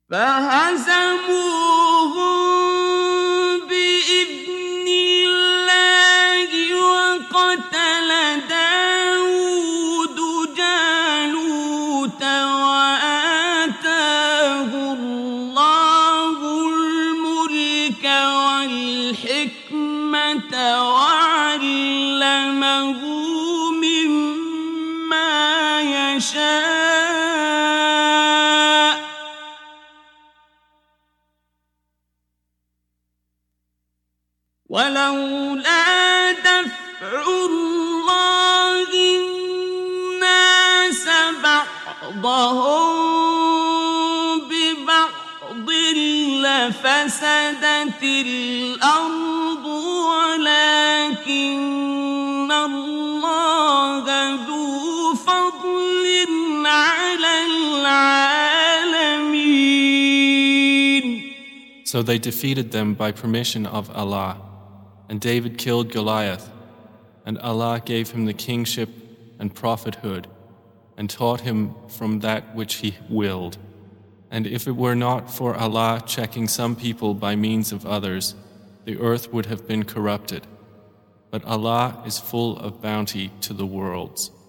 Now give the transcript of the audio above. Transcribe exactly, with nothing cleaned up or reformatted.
فهزموهم بإذن الله وقتل داود جالوت وآتاه الله الملك والحكمة وعلمه مما يشاء ولولا دفع الله الناس بعضهم ببعض لفسدت الأرض ولكن الله ذو فضل على العالمين. So they defeated them by permission of Allah. And David killed Goliath, and Allah gave him the kingship and prophethood, and taught him from that which He willed. And if it were not for Allah checking some people by means of others, the earth would have been corrupted. But Allah is full of bounty to the worlds.